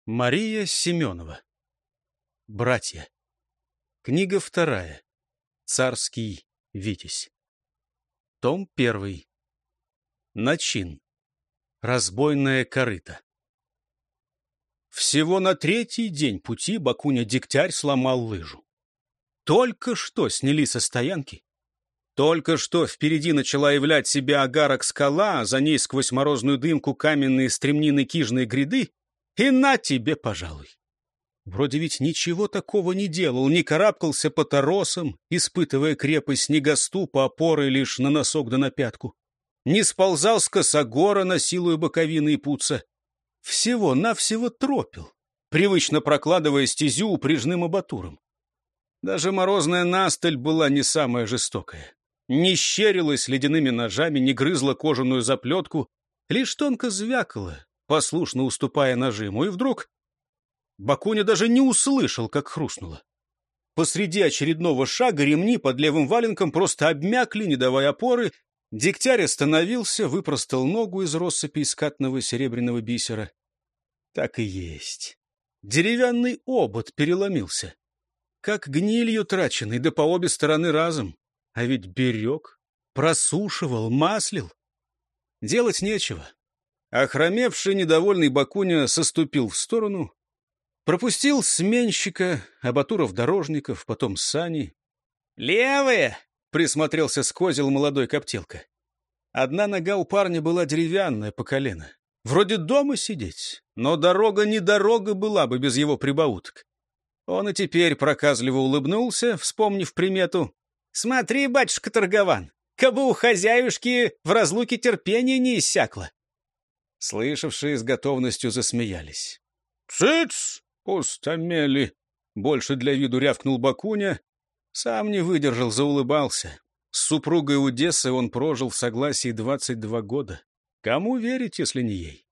Мария Семенова. Братья. Книга 2. Царский Витязь. Том 1. Начин. Разбойная корыта. Всего на 3-й день пути Бакуня-Дегтярь сломал лыжу. Только что сняли со стоянки. Только что впереди начала являть себя агарок скала, а за ней сквозь морозную дымку каменные стремнины кижной гряды. И на тебе, пожалуй. Вроде ведь ничего такого не делал, не карабкался по торосам, испытывая крепость снегоступа, опорой лишь на носок да на пятку. Не сползал с косогора, насилуя боковины и путца. Всего-навсего тропил, привычно прокладывая стезю упряжным абатуром. Даже морозная настыль была не самая жестокая. Не щерилась ледяными ножами, не грызла кожаную заплетку, лишь тонко звякала, послушно уступая нажиму, и вдруг Бакуня даже не услышал, как хрустнуло. Посреди очередного шага ремни под левым валенком просто обмякли, не давая опоры. Дегтярь остановился, выпростал ногу из россыпи скатного серебряного бисера. Так и есть. Деревянный обод переломился. Как гнилью траченный, да по обе стороны разом. А ведь берег, просушивал, маслил. Делать нечего. Охромевший, недовольный Бакуня соступил в сторону, пропустил сменщика, абатуров-дорожников, потом сани. «Левые!» — присмотрелся с козел молодой коптилка. Одна нога у парня была деревянная по колено. Вроде дома сидеть, но дорога не дорога была бы без его прибауток. Он и теперь проказливо улыбнулся, вспомнив примету. «Смотри, батюшка Торгован, кабы у хозяюшки в разлуке терпения не иссякло». Слышавшие с готовностью засмеялись. «Цыц, пустомели!» — больше для виду рявкнул Бакуня. Сам не выдержал, заулыбался. С супругой Удессы он прожил в согласии 22 года. Кому верить, если не ей?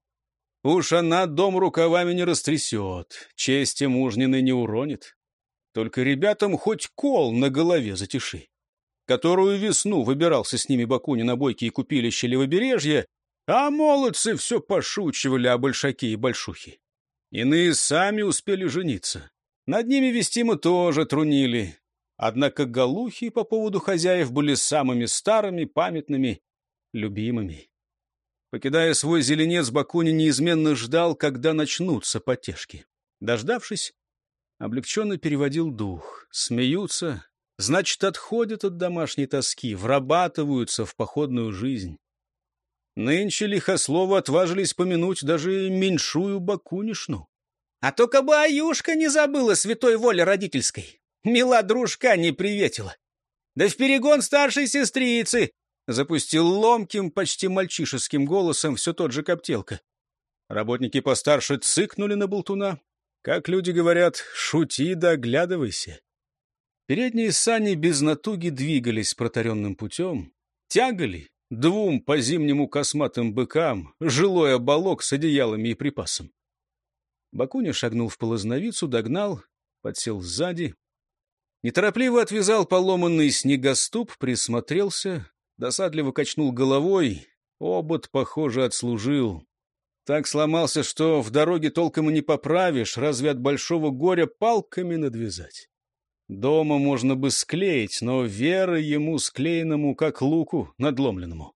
Уж она дом рукавами не растрясет, чести мужниной не уронит. Только ребятам хоть кол на голове затиши. Которую весну выбирался с ними Бакуня на бойкие купилища Левобережья, а молодцы все пошучивали о большаке и большухе. Иные сами успели жениться. Над ними вестимо тоже трунили. Однако голухи по поводу хозяев были самыми старыми, памятными, любимыми. Покидая свой зеленец, Бакуня неизменно ждал, когда начнутся потешки. Дождавшись, облегченно переводил дух. Смеются, значит, отходят от домашней тоски, врабатываются в походную жизнь. Нынче лихословы отважились помянуть даже меньшую Бакунишну. А то кабы Аюшка не забыла святой воли родительской, мила дружка не приветила. Да в перегон старшей сестрицы! Запустил ломким, почти мальчишеским голосом все тот же Коптелка. Работники постарше цыкнули на болтуна. Как люди говорят, шути да оглядывайся. Передние сани без натуги двигались протаренным путем, тягали двум по-зимнему косматым быкам жилой оболок с одеялами и припасом. Бакуня шагнул в полозновицу, догнал, подсел сзади. Неторопливо отвязал поломанный снегоступ, присмотрелся, досадливо качнул головой. Обод, похоже, отслужил. Так сломался, что в дороге толком и не поправишь, разве от большого горя палками надвязать. Дома можно бы склеить, но вера ему склеенному, как луку надломленному.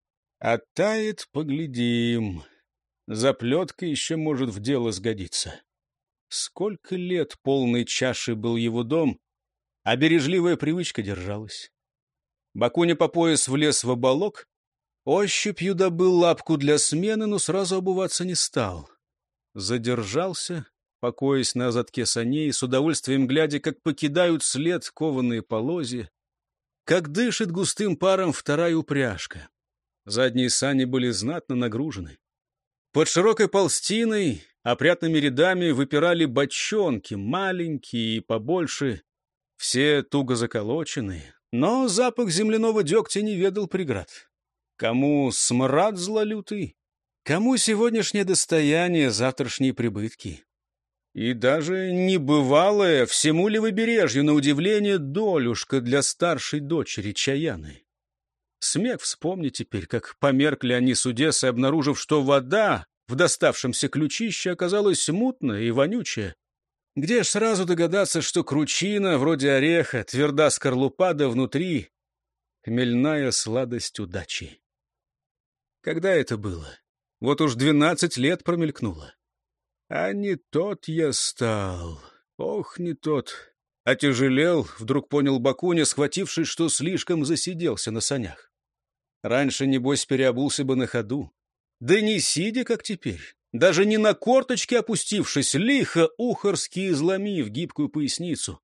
Оттает, поглядим. Заплетка еще может в дело сгодиться. Сколько лет полной чаши был его дом, а бережливая привычка держалась. Бакуня по пояс влез в оболок, ощупью добыл лапку для смены, но сразу обуваться не стал. Задержался, покоясь на задке саней, с удовольствием глядя, как покидают след кованые полозья, как дышит густым паром вторая упряжка. Задние сани были знатно нагружены. Под широкой полстиной, опрятными рядами выпирали бочонки, маленькие и побольше, все туго заколоченные, но запах земляного дегтя не ведал преград. Кому смрад злолютый, кому сегодняшнее достояние, завтрашние прибытки. И даже небывалая всему Левобережью, на удивление, долюшка для старшей дочери Чаяны. Смех вспомни теперь, как померкли они с Удессой, обнаружив, что вода в доставшемся ключище оказалось мутное и вонючее. Где ж сразу догадаться, что кручина, вроде ореха, тверда скорлупа, да внутри хмельная сладость удачи. Когда это было? Вот уж 12 лет промелькнуло. А не тот я стал. Ох, не тот. Отяжелел, вдруг понял Бакуня, схватившись, что слишком засиделся на санях. Раньше, небось, переобулся бы на ходу. Да не сидя, как теперь. Даже не на корточке опустившись, лихо ухорски изломив гибкую поясницу.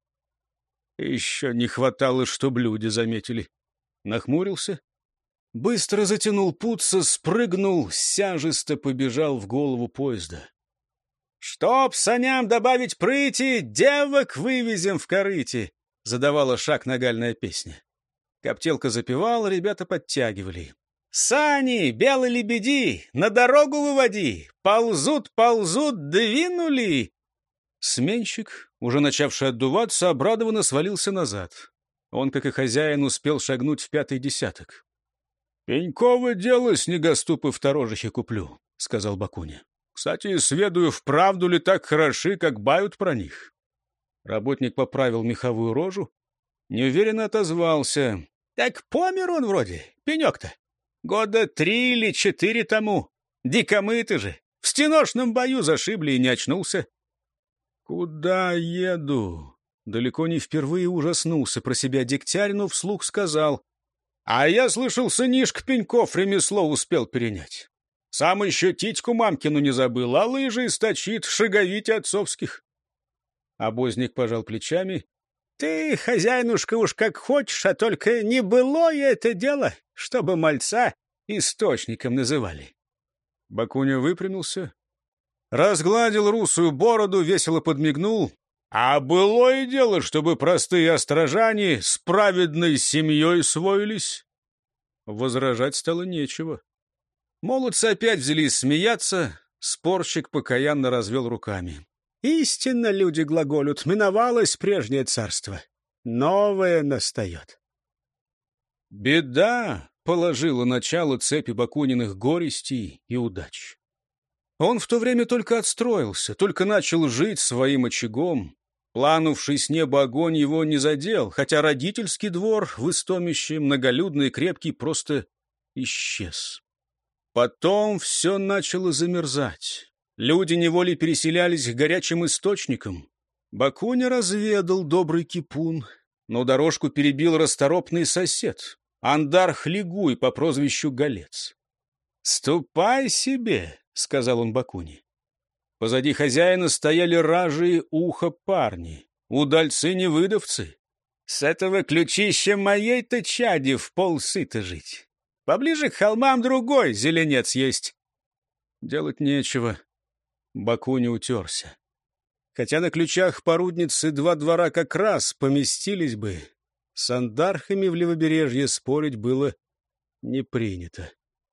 Еще не хватало, чтоб люди заметили. Нахмурился. Быстро затянул путца, спрыгнул, сяжесто побежал в голову поезда. «Чтоб саням добавить прыти, девок вывезем в корыте!» — задавала шаг нагальная песня. Коптелка запевала, ребята подтягивали. «Сани, белые лебеди, на дорогу выводи! Ползут, ползут, двинули!» Сменщик, уже начавший отдуваться, обрадованно свалился назад. Он, как и хозяин, успел шагнуть в 5-й десяток. «Пеньково дело снегоступы в Торожихе куплю», — сказал Бакуня. «Кстати, сведаю, вправду ли так хороши, как бают про них». Работник поправил меховую рожу, неуверенно отозвался. «Так помер он вроде, пенек-то. Года 3 или 4 тому. Дикомыты же. В стеношном бою зашибли и не очнулся». «Куда еду?» Далеко не впервые ужаснулся про себя Дегтярь, но вслух сказал. «А я слышал, сынишка Пеньков ремесло успел перенять. Сам еще титьку мамкину не забыл, а лыжи источит, шаговить отцовских». Обозник пожал плечами. «Ты, хозяинушка, уж как хочешь, а только не былое это дело, чтобы мальца источником называли». Бакуня выпрямился, разгладил русую бороду, весело подмигнул. «А былое дело, чтобы простые острожане с праведной семьей своились». Возражать стало нечего. Молодцы опять взялись смеяться, спорщик покаянно развел руками. «Истинно люди глаголют, миновалось прежнее царство, новое настает». Беда положила начало цепи Бакуниных горестей и удач. Он в то время только отстроился, только начал жить своим очагом. Планувший с неба огонь его не задел, хотя родительский двор в Истомище, многолюдный и крепкий, просто исчез. Потом все начало замерзать. Люди неволей переселялись к горячим источникам. Бакуня разведал добрый кипун, но дорожку перебил расторопный сосед, Андарх Лигуй по прозвищу Голец. «Ступай себе», — сказал он Бакуне. Позади хозяина стояли ражие ухо парни, удальцы-невыдовцы. «С этого ключища моей-то чади в полсыта жить. Поближе к холмам другой зеленец есть». Делать нечего. Бакуня утерся. Хотя на ключах порудницы 2 двора как раз поместились бы, с андархами в левобережье спорить было не принято.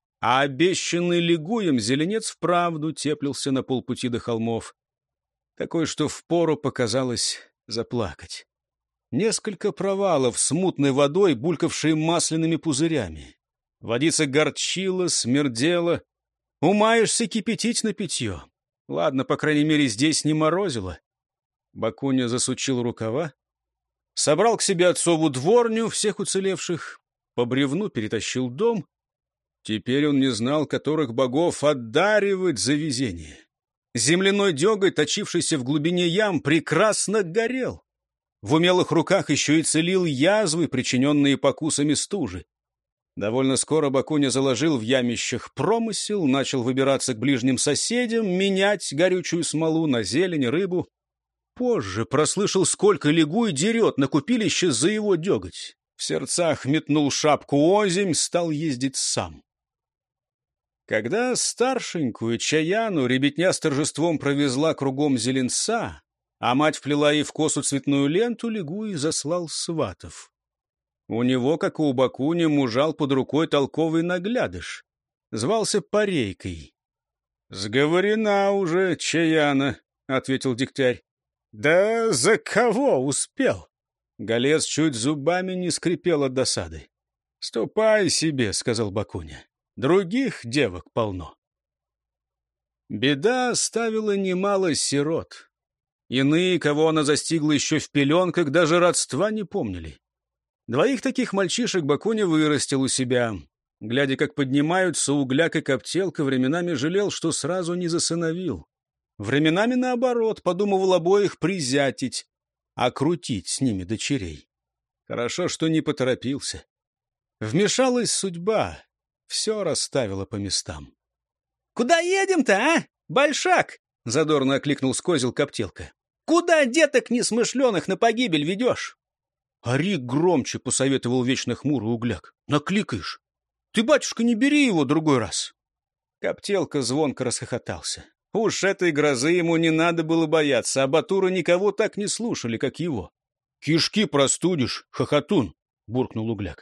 А обещанный Лигуем зеленец вправду теплился на полпути до холмов. Такой, что впору показалось заплакать. Несколько провалов с мутной водой, булькавшей масляными пузырями. Водица горчила, смердела. Умаешься кипятить на питье. Ладно, по крайней мере, здесь не морозило. Бакуня засучил рукава, собрал к себе отцову дворню, всех уцелевших, по бревну перетащил дом. Теперь он не знал, которых богов отдаривать за везение. Земляной деготь, точившийся в глубине ям, прекрасно горел. В умелых руках еще и целил язвы, причиненные покусами стужи. Довольно скоро Бакуня заложил в ямищах промысел, начал выбираться к ближним соседям, менять горючую смолу на зелень, рыбу. Позже прослышал, сколько Лигуй дерет на купилище за его деготь. В сердцах метнул шапку озимь, стал ездить сам. Когда старшенькую Чаяну ребятня с торжеством провезла кругом зеленца, а мать вплела ей в косу цветную ленту, Лигуй заслал сватов. У него, как и у Бакуни, мужал под рукой толковый наглядыш. Звался Парейкой. — Сговорена уже, Чаяна, — ответил Дегтярь. — Да за кого успел? Голец чуть зубами не скрипел от досады. — Ступай себе, — сказал Бакуня. Других девок полно. Беда оставила немало сирот. Иные, кого она застигла еще в пеленках, даже родства не помнили. 2 таких мальчишек Бакуня вырастил у себя. Глядя, как поднимаются Угляк и Коптелка, временами жалел, что сразу не засыновил. Временами, наоборот, подумывал обоих призятить, а крутить с ними дочерей. Хорошо, что не поторопился. Вмешалась судьба, все расставила по местам. — Куда едем-то, а, Большак? — задорно окликнул с козел Коптелка. — Куда деток несмышленых на погибель ведешь? — Ори громче, — посоветовал вечно хмурый Угляк. — Накликаешь. Ты, батюшка, не бери его другой раз. Коптелка звонко расхохотался. Уж этой грозы ему не надо было бояться, а Батура никого так не слушали, как его. — Кишки простудишь, хохотун, — буркнул Угляк.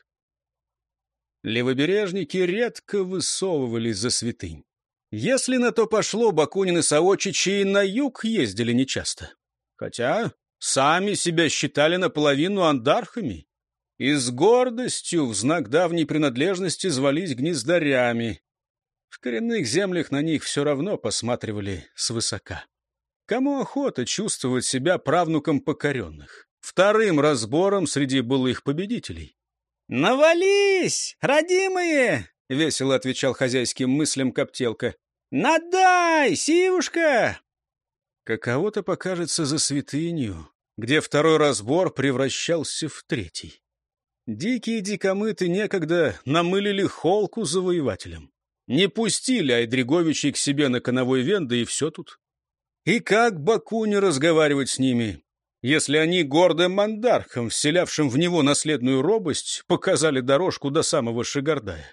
Левобережники редко высовывались за святынь. Если на то пошло, Бакунин и Савочичи и на юг ездили нечасто. Хотя сами себя считали наполовину андархами и с гордостью в знак давней принадлежности звались гнездарями. В коренных землях на них все равно посматривали свысока. Кому охота чувствовать себя правнуком покоренных, вторым разбором среди былых победителей? «Навались, родимые!» — весело отвечал хозяйским мыслям Коптелка. «Надай, сивушка!» Каково-то покажется за святынью, где второй разбор превращался в третий. Дикие дикомыты некогда намылили холку завоевателям. Не пустили Айдриговичей к себе на коновой вен, да и все тут. И как Бакуне разговаривать с ними, если они гордым мандархам, вселявшим в него наследную робость, показали дорожку до самого Шигардая?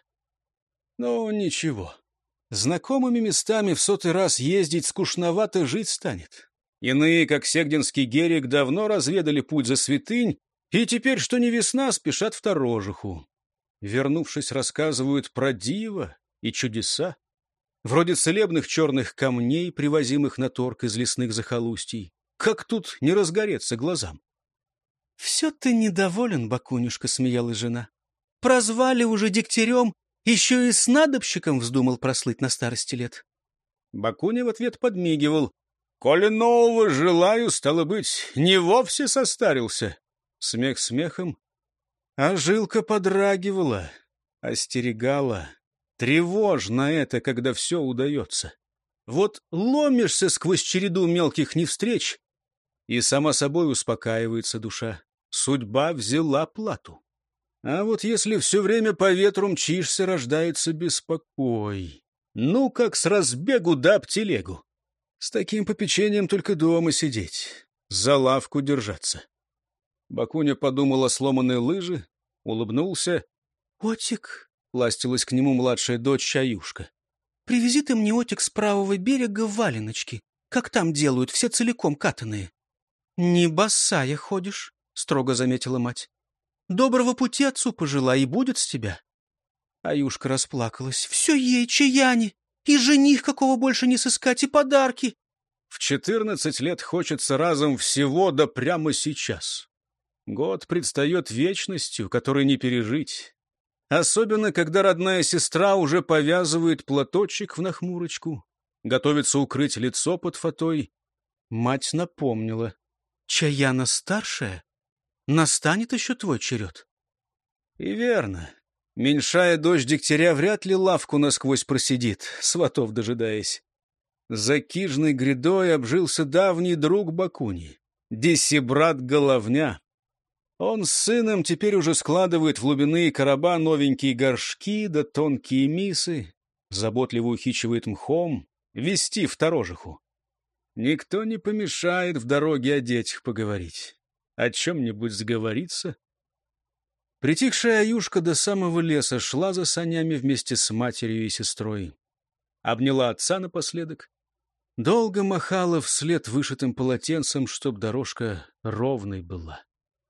Но ничего. Знакомыми местами в 100-й раз ездить скучновато, жить станет. Иные, как Сегдинский Герик, давно разведали путь за святынь, и теперь, что не весна, спешат в Торожиху. Вернувшись, рассказывают про диво и чудеса, вроде целебных черных камней, привозимых на торг из лесных захолустий. Как тут не разгореться глазам? — Все ты недоволен, Бакунюшка, — смеялась жена. — Прозвали уже дегтярем, еще и снадобщиком вздумал прослыть на старости лет. Бакуня в ответ подмигивал. — Коли нового желаю, стало быть, не вовсе состарился. Смех смехом, а жилка подрагивала, остерегала. Тревожно это, когда все удается. Вот ломишься сквозь череду мелких невстреч, и сама собой успокаивается душа. Судьба взяла плату. А вот если все время по ветру мчишься, рождается беспокой. Ну, как с разбегу да об телегу. С таким попечением только дома сидеть, за лавку держаться. Бакуня подумал о сломанной лыже, улыбнулся. — Отик, — ластилась к нему младшая дочь Чаюшка, — привези ты мне, Отик, с правого берега валеночки, как там делают, все целиком катаные. — Не босая ходишь, — строго заметила мать. — Доброго пути отцу пожелай, и будет с тебя. Аюшка расплакалась. — Все ей, чаяне, и жених какого больше не сыскать, и подарки. В 14 лет хочется разом всего, да прямо сейчас. Год предстает вечностью, которой не пережить. Особенно, когда родная сестра уже повязывает платочек в нахмурочку, готовится укрыть лицо под фатой. Мать напомнила. — Чаяна старшая? Настанет еще твой черед. И верно. Меньшая дочь дегтяря вряд ли лавку насквозь просидит, сватов дожидаясь. За кижной грядой обжился давний друг Бакуни, десибрат Головня. Он с сыном теперь уже складывает в глубины короба новенькие горшки да тонкие мисы, заботливо ухичивает мхом, вести в Торожиху. Никто не помешает в дороге о детях поговорить, о чем-нибудь сговориться. Притихшая Аюшка до самого леса шла за санями вместе с матерью и сестрой. Обняла отца напоследок. Долго махала вслед вышитым полотенцем, чтоб дорожка ровной была.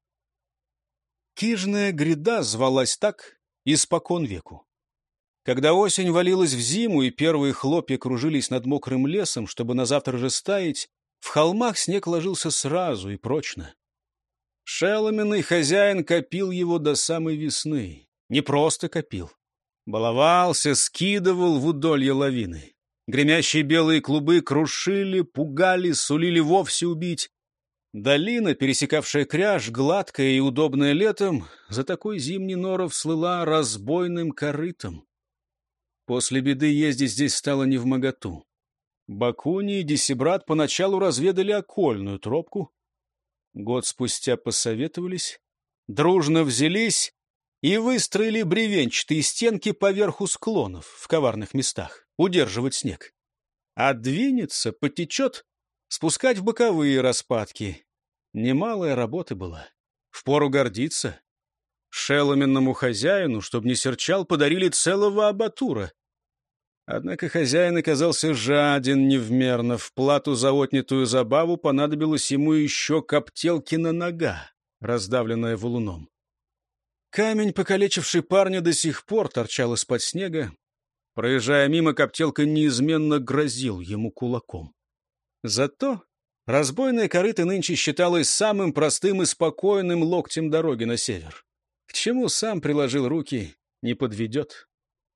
Кижная гряда звалась так испокон веку. Когда осень валилась в зиму и первые хлопья кружились над мокрым лесом, чтобы на завтра же стаять, в холмах снег ложился сразу и прочно. Шеломенный хозяин копил его до самой весны. Не просто копил. Баловался, скидывал в удолье лавины. Гремящие белые клубы крушили, пугали, сулили вовсе убить. Долина, пересекавшая кряж, гладкая и удобная летом, за такой зимний норов слыла разбойным корытом. После беды ездить здесь стало невмоготу. Бакуни и Десибрат поначалу разведали окольную тропку. Год спустя посоветовались, дружно взялись и выстроили бревенчатые стенки поверху склонов в коварных местах, удерживать снег. А двинется, потечет, спускать в боковые распадки. Немалая работа была. Впору гордиться. Шеломенному хозяину, чтоб не серчал, подарили целого абатура. Однако хозяин оказался жаден невмерно. В плату за отнятую забаву понадобилась ему еще коптелкина нога, раздавленная валуном. Камень, покалечивший парня, до сих пор торчал из-под снега. Проезжая мимо, коптелка неизменно грозил ему кулаком. Зато разбойная корыто нынче считалась самым простым и спокойным локтем дороги на север. К чему сам приложил руки, не подведет.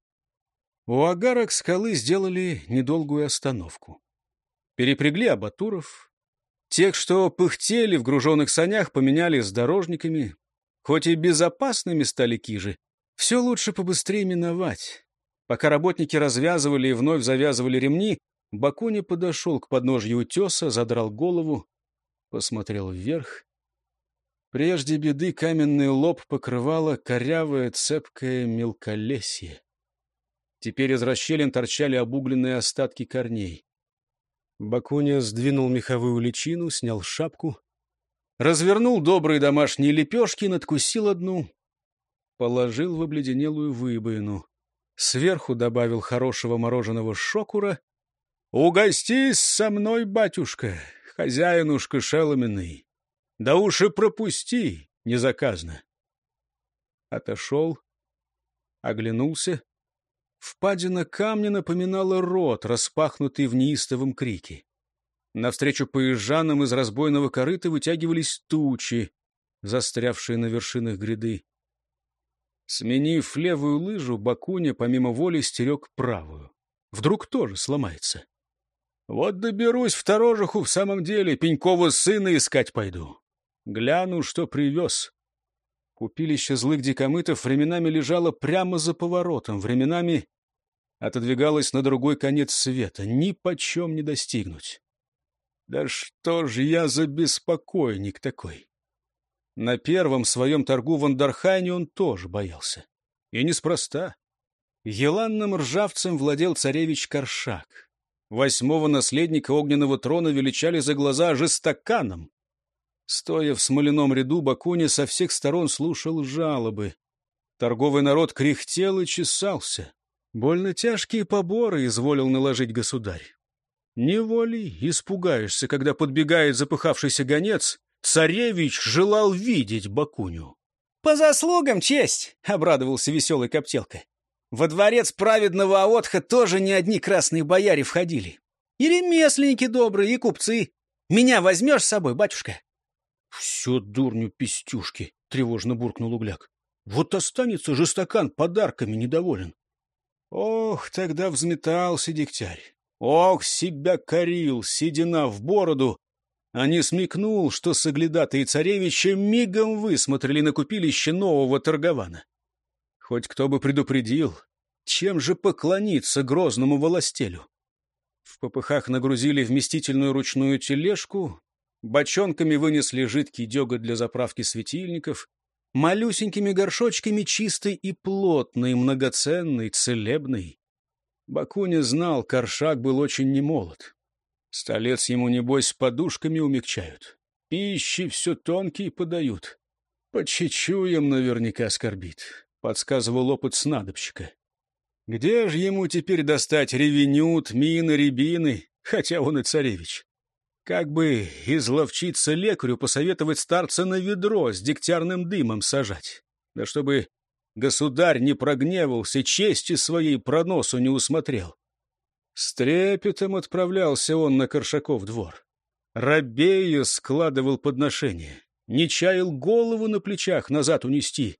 У агарок скалы сделали недолгую остановку. Перепрягли абатуров. Тех, что пыхтели в груженных санях, поменяли с дорожниками. Хоть и безопасными стали кижи, все лучше побыстрее миновать. Пока работники развязывали и вновь завязывали ремни, Бакуни подошел к подножью утеса, задрал голову, посмотрел вверх. Прежде беды каменный лоб покрывало корявое цепкое мелколесье. Теперь из расщелин торчали обугленные остатки корней. Бакуня сдвинул меховую личину, снял шапку, развернул добрые домашние лепешки, надкусил одну, положил в обледенелую выбоину. Сверху добавил хорошего мороженого шокура. «Угостись со мной, батюшка, хозяинушка шеломенный, да уж и пропусти незаказно». Отошел, оглянулся. Впадина камня напоминала рот, распахнутый в неистовом крике. Навстречу поезжанам из разбойного корыта вытягивались тучи, застрявшие на вершинах гряды. Сменив левую лыжу, Бакуня помимо воли стерег правую. Вдруг тоже сломается. Вот доберусь в Торожиху в самом деле, Пенькова сына искать пойду. Гляну, что привез. Купилище злых дикомытов временами лежало прямо за поворотом, временами отодвигалось на другой конец света. Ни почем не достигнуть. Да что ж я за беспокойник такой? На первом своем торгу в Андархайне он тоже боялся. И неспроста. Еланным ржавцем владел царевич Коршак. 8-го наследника огненного трона величали за глаза жестоканом. Стоя в смоляном ряду, Бакуня со всех сторон слушал жалобы. Торговый народ кряхтел и чесался. Больно тяжкие поборы изволил наложить государь. Неволей испугаешься, когда подбегает запыхавшийся гонец. Царевич желал видеть Бакуню. — По заслугам честь! — обрадовался веселый коптелка. — Во дворец праведного Аотха тоже не одни красные бояре входили. И ремесленники добрые, и купцы. Меня возьмешь с собой, батюшка? — Все дурню пестюшки, — тревожно буркнул Угляк. — Вот останется жестокан подарками недоволен. Ох, тогда взметался Дегтярь. Ох, себя корил, седина в бороду, а не смекнул, что соглядатые царевича мигом высмотрели на купилище нового торгована. Хоть кто бы предупредил, чем же поклониться грозному властелю. В попыхах нагрузили вместительную ручную тележку, бочонками вынесли жидкий деготь для заправки светильников, малюсенькими горшочками чистый и плотный, многоценный, целебный. Бакуня знал, Коршак был очень немолод. Столец ему, небось, подушками умягчают. Пищи все тонкие подают. По чечуям наверняка скорбит, подсказывал опыт снадобщика. Где же ему теперь достать ревеню, тмины, рябины, хотя он и царевич? Как бы изловчиться лекарю, посоветовать старца на ведро с дегтярным дымом сажать. Да чтобы государь не прогневался, чести своей проносу не усмотрел. С трепетом отправлялся он на Коршаков двор. Рабея складывал подношения, не чаял голову на плечах назад унести.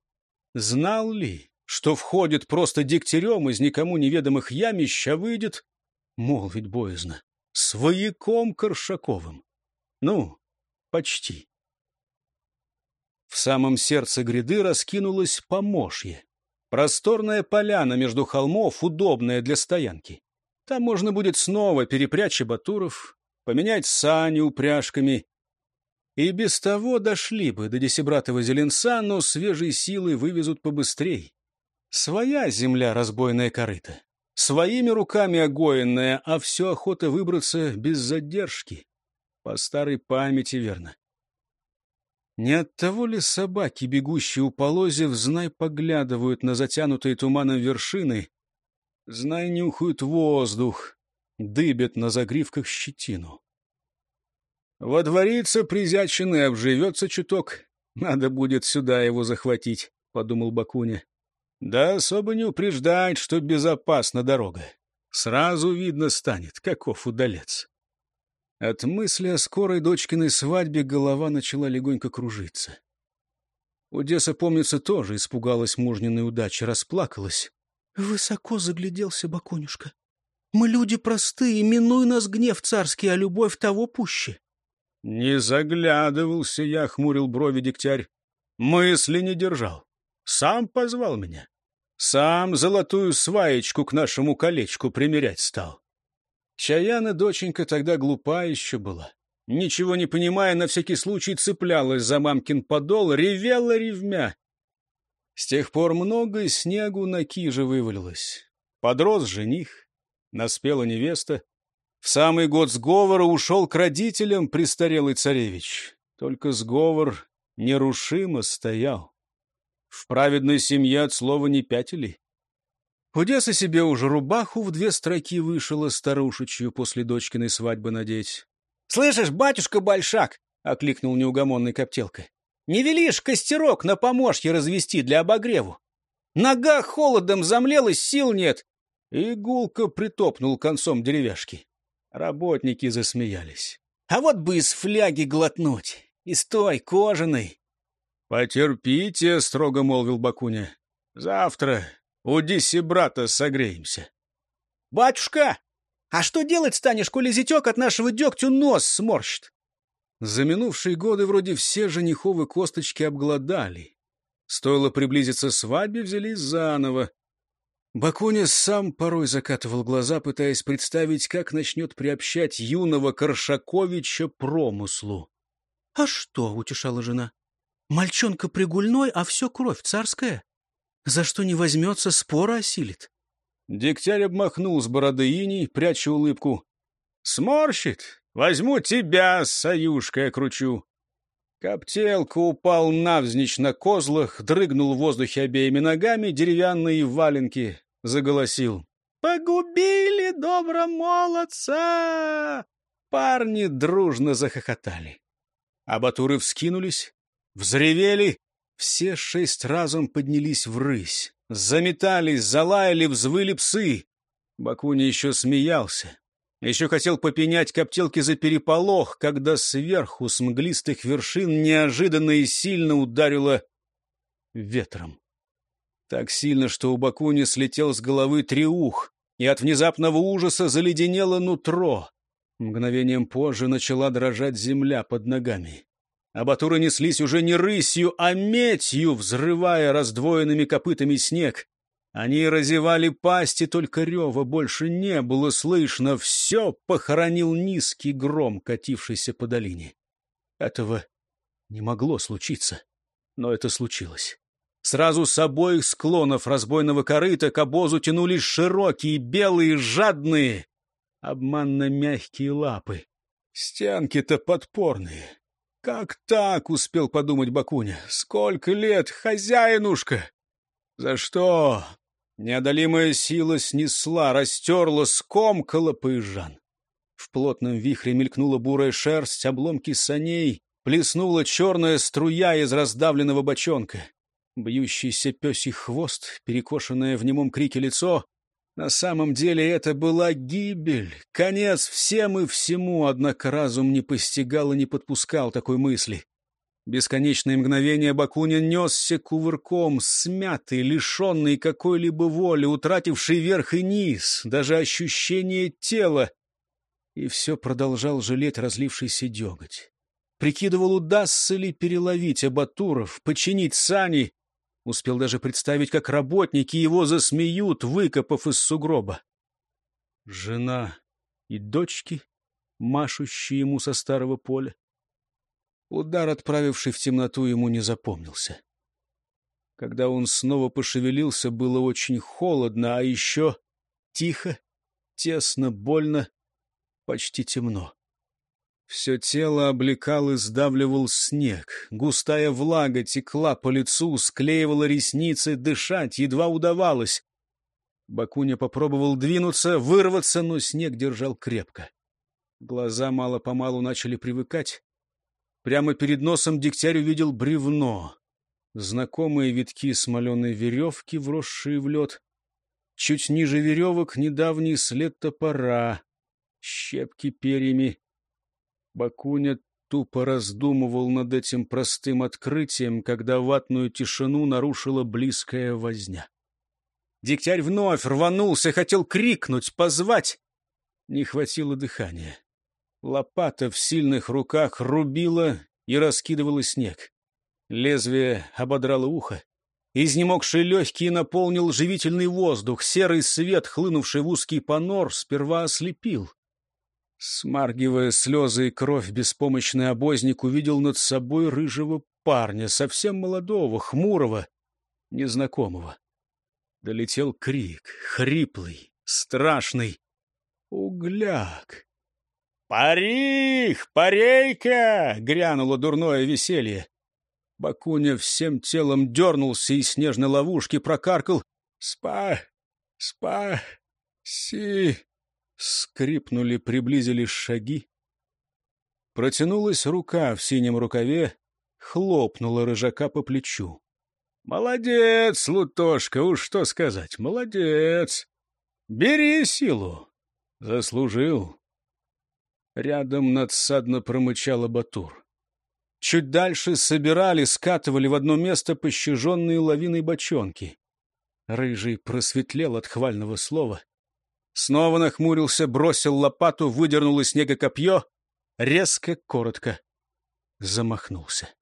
Знал ли, что входит просто дегтярем из никому неведомых ямищ, а выйдет молвить боязно, с вояком Коршаковым. Ну, почти. В самом сердце гряды раскинулось помощье. Просторная поляна между холмов, удобная для стоянки. Там можно будет снова перепрячь батуров, поменять сани упряжками. И без того дошли бы до Десебратова зеленца, но свежей силой вывезут побыстрей. Своя земля, разбойная корыта, своими руками огоенная, а все охота выбраться без задержки. По старой памяти, верно. Не от того ли собаки, бегущие у полозьев, знай поглядывают на затянутые туманом вершины, знай нюхают воздух, дыбят на загривках щетину. Водворится призяченный, обживется чуток, надо будет сюда его захватить, — подумал Бакуня. Да особо не упреждать, что безопасна дорога. Сразу видно станет, каков удалец. От мысли о скорой дочкиной свадьбе голова начала легонько кружиться. Удеса, помнится, тоже испугалась мужниной удачи, расплакалась. — Высоко загляделся, Бакунюшка. Мы люди простые, минуй нас гнев царский, а любовь того пуще. — Не заглядывался я, — хмурил брови Дегтярь. Мысли не держал. Сам позвал меня. Сам золотую сваечку к нашему колечку примерять стал. Чаяна, доченька, тогда глупа еще была. Ничего не понимая, на всякий случай цеплялась за мамкин подол, ревела ревмя. С тех пор много снегу на Киже вывалилось. Подрос жених, наспела невеста. В самый год сговора ушел к родителям престарелый царевич. Только сговор нерушимо стоял. В праведной семье от слова не пятили. Удеса себе уже рубаху в 2 строки вышила старушечью после дочкиной свадьбы надеть. — Слышишь, батюшка Большак, — окликнул неугомонный Коптелка, — не велишь костерок на помощье развести для обогреву? Нога холодом замлелась, сил нет. И гулко притопнул концом деревяшки. Работники засмеялись. — А вот бы из фляги глотнуть, из той кожаной. — Потерпите, — строго молвил Бакуня. — Завтра у Десебрата согреемся. — Батюшка, а что делать станешь, коли зятек от нашего дегтю нос сморщит? За минувшие годы вроде все жениховы косточки обглодали. Стоило приблизиться свадьбе, взялись заново. Бакуня сам порой закатывал глаза, пытаясь представить, как начнет приобщать юного Коршаковича промыслу. — А что, — утешала жена, — мальчонка пригульной, а все кровь царская. За что не возьмется, спора осилит. Дегтярь обмахнул с бороды иней, пряча улыбку. — Сморщит? Возьму тебя, союшкой окручу. Коптелка упал навзничь на козлах, дрыгнул в воздухе обеими ногами, деревянные валенки, заголосил. — Погубили добра молодца! Парни дружно захохотали. А батуры вскинулись, взревели. Все 6 разом поднялись врысь. Заметались, залаяли, взвыли псы. Бакуня еще смеялся. Еще хотел попенять Коптелке за переполох, когда сверху с мглистых вершин неожиданно и сильно ударило ветром. Так сильно, что у Бакуни слетел с головы треух, и от внезапного ужаса заледенело нутро. Мгновением позже начала дрожать земля под ногами. А батуры неслись уже не рысью, а метью, взрывая раздвоенными копытами снег. Они разевали пасти, только рева больше не было слышно. Все похоронил низкий гром, катившийся по долине. Этого не могло случиться, но это случилось. Сразу с обоих склонов разбойного корыта к обозу тянулись широкие, белые, жадные, обманно-мягкие лапы. Стенки-то подпорные. «Как так?» — успел подумать Бакуня. «Сколько лет, хозяинушка!» «За что?» Неодолимая сила снесла, растерла, скомкала поезжан. В плотном вихре мелькнула бурая шерсть, обломки саней, плеснула черная струя из раздавленного бочонка. Бьющийся пёсий хвост, перекошенное в немом крике лицо. На самом деле это была гибель, конец всем и всему, однако разум не постигал и не подпускал такой мысли. Бесконечные мгновения Бакуня несся кувырком, смятый, лишенный какой-либо воли, утративший верх и низ, даже ощущение тела. И все продолжал жалеть разлившийся деготь. Прикидывал, удастся ли переловить абатуров, починить сани. Успел даже представить, как работники его засмеют, выкопав из сугроба. Жена и дочки, машущие ему со старого поля. Удар, отправивший в темноту, ему не запомнился. Когда он снова пошевелился, было очень холодно, а еще тихо, тесно, больно, почти темно. Все тело облекал и сдавливал снег. Густая влага текла по лицу, склеивала ресницы, дышать едва удавалось. Бакуня попробовал двинуться, вырваться, но снег держал крепко. Глаза мало-помалу начали привыкать. Прямо перед носом Дегтярь увидел бревно. Знакомые витки смоленой веревки, вросшие в лед. Чуть ниже веревок недавний след топора. Щепки перьями. Бакуня тупо раздумывал над этим простым открытием, когда ватную тишину нарушила близкая возня. Дегтярь вновь рванулся, хотел крикнуть, позвать. Не хватило дыхания. Лопата в сильных руках рубила и раскидывала снег. Лезвие ободрало ухо. Изнемогший легкий наполнил живительный воздух. Серый свет, хлынувший в узкий понор, сперва ослепил. Смаргивая слезы и кровь, беспомощный обозник увидел над собой рыжего парня, совсем молодого, хмурого, незнакомого. Долетел крик, хриплый, страшный. Угляк! «Парих! Парейка!» — грянуло дурное веселье. Бакуня всем телом дернулся и снежной ловушки прокаркал. «Спаси!» Скрипнули, приблизились шаги. Протянулась рука в синем рукаве, хлопнула рыжака по плечу. «Молодец, Лутошка, уж что сказать, молодец! Бери силу! Заслужил!» Рядом надсадно промычал абатур. Чуть дальше собирали, скатывали в одно место пощаженные лавиной бочонки. Рыжий просветлел от хвального слова. Снова нахмурился, бросил лопату, выдернул из снега копье, резко, коротко замахнулся.